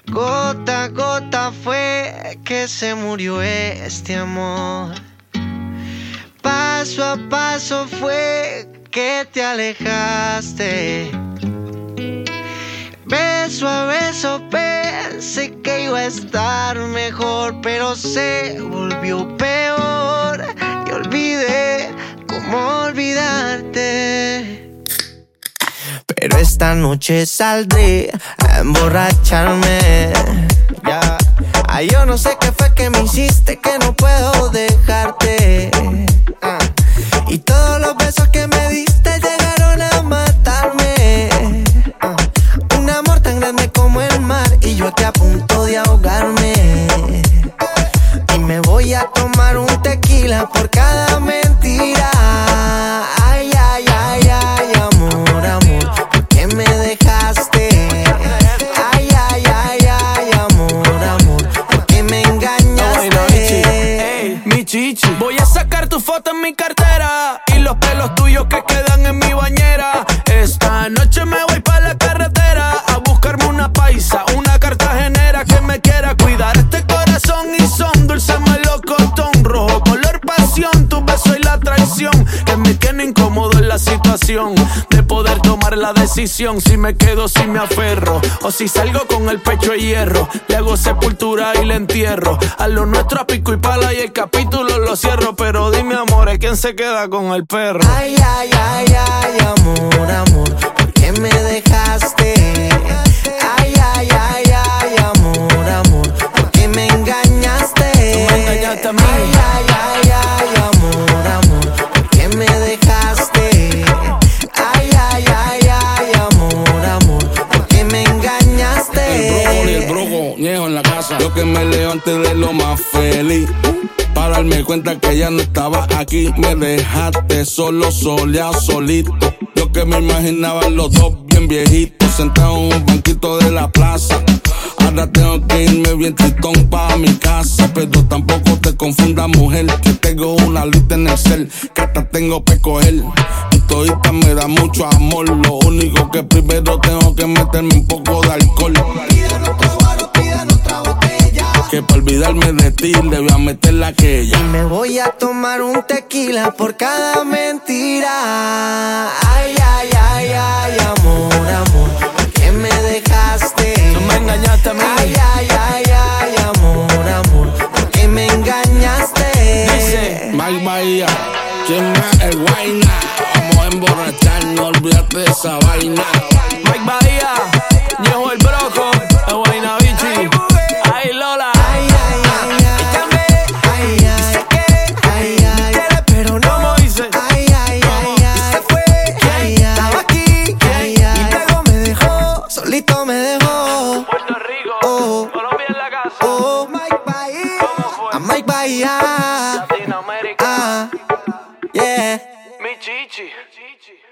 Gota a gota fue que se murió este amor. Paso a paso fue que te alejaste. Beso a beso pensé que iba a estar mejor, pero se volvió peor y olvidé cómo olvidarte. Pero esta noche saldré a emborracharme. Yeah. Ay, yo no sé qué fue que me hiciste, que no puedo dejarte. Y todos los besos que me diste llegaron a matarme. Un amor tan grande como el mar y yo aquí a punto de ahogarme. Y me voy a tomar un tequila por cada mentira. Ay, ay, ay, ay, amor, amor, ¿por qué me dejaste? Ay, ay, ay, ay, amor, amor, ¿por qué me engañaste? Ey, mi chichi, voy a sacar tu foto en mi cartera y los pelos tuyos que quedan en mi bañera. Esta noche me voy pa' la carretera a buscarme una paisa, una cartagenera que me quiera cuidar este corazón y son dulce melocotón, rojo color pasión, tu beso y la traición que me tiene incómodo en la situación de poder tomar la decisión si me quedo, si me aferro o si salgo con el pecho de hierro. Le hago sepultura y le entierro a lo nuestro a pico y pala y el capítulo lo cierro. Pero dime, amor, ¿quién se queda con el perro? Ay, ay, ay, ay, amor, amor, ¿por qué me dejaste? Ay, ay, ay, ay, amor, amor, ¿por qué me engañaste? Tú me engañaste a mí. Ay, ay, ay, ay, amor, amor, ¿por qué me dejaste? Ay, ay, ay, ay, amor, amor, ¿por qué me engañaste? El broco, ñejo en la casa. Yo que me levanté de lo más feliz, para darme cuenta que ya no estaba aquí. Me dejaste solo, soleado, solito. Yo que me imaginaba los dos bien viejitos, sentados en un banquito de la plaza. Ahora tengo que irme bien tristón pa' mi casa. Pero tampoco te confundas, mujer, que tengo una lista en el cel, que hasta tengo que coger. Y todita me da mucho amor. Lo único que primero tengo que meterme un poco de alcohol. Pidan otro bar, pidan otra botella, Que para olvidarme de ti le voy a meter la que ella. y me voy a tomar un tequila por cada mentira. Ay, ay, ay, ay, amor, amor, ¿por qué me dejaste? Tú me engañaste a mí. Ay, ay, ay, ay, amor, amor, ¿por qué me engañaste? Dice Mike Bahía, ¿quién más? El Guayna. Vamos a emborracharnos, olvídate de esa vaina. Mike Bahía, Ñejo el Broco, el Guaynabichi. Ay, Lola. Ay, ay, ay, ay, ay, ay, ay, ay, pero no. ¿Cómo dice? Ay, ay, ay, ay, se fue. Ay, ay, estaba aquí. Ay, ay, y luego me dejó, solito me dejó. Puerto Rico, Oh. Colombia en la casa. Oh, Mike Bahía, ¿Cómo fue? a Mike Bahía. Latinoamérica. Yeah. Mi chichi.